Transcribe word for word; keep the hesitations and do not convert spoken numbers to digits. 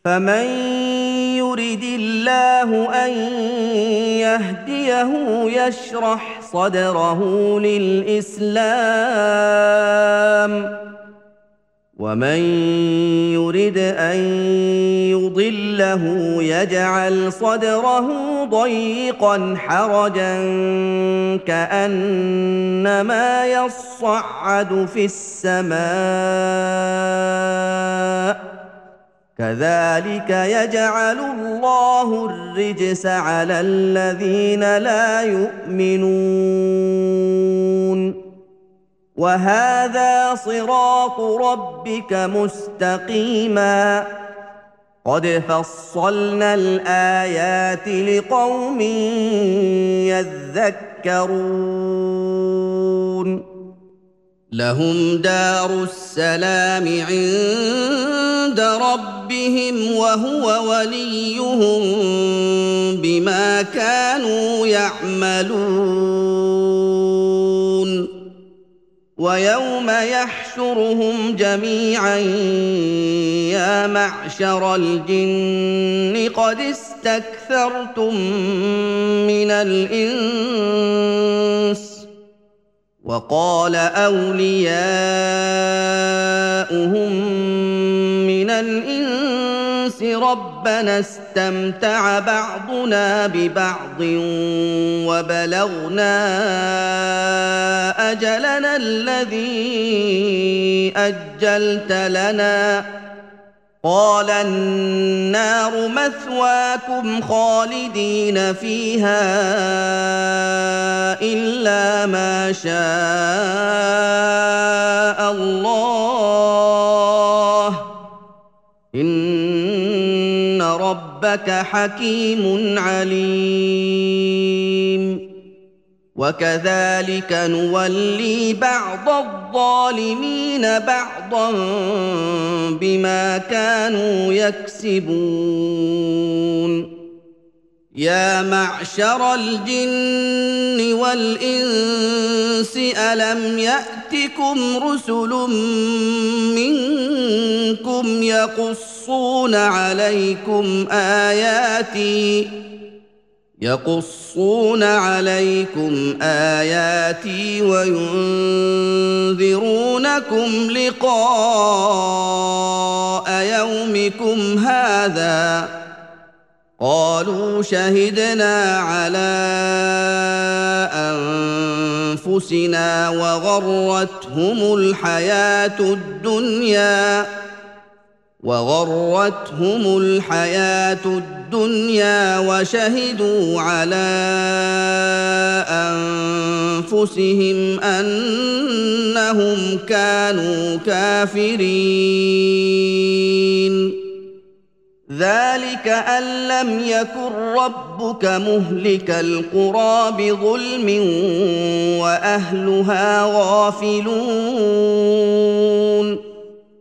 فمن يرد الله أن يهديه يشرح صدره للإسلام ومن يرد أن يضله يجعل صدره ضيقا حرجا كأنما يصعد في السماء كذلك يجعل الله الرجس على الذين لا يؤمنون وهذا صراط ربك مستقيما قد فصلنا الآيات لقوم يذكرون لهم دار السلام عند ربهم وهو وليهم بما كانوا يعملون ويوم يحشرهم جميعا يا معشر الجن قد استكثرتم من الإنس وقال أولياؤهم من الإنس ربنا استمتع بعضنا ببعض وبلغنا أجلنا الذي أجلت لنا قال النار مثواكم خالدين فيها إلا ما شاء الله إن ربك حكيم عليم وكذلك نولي بعض الظالمين بعضا بما كانوا يكسبون يا معشر الجن والإنس ألم يأتكم رسل منكم يقصون عليكم آياتي يقصون عليكم آياتي وينذرونكم لقاء يومكم هذا قالوا شهدنا على أنفسنا وغرتهم الحياة الدنيا وغرتهم الحياة الدنيا وشهدوا على أنفسهم أنهم كانوا كافرين ذلك أن لم يكن ربك مهلك القرى بظلم وأهلها غافلون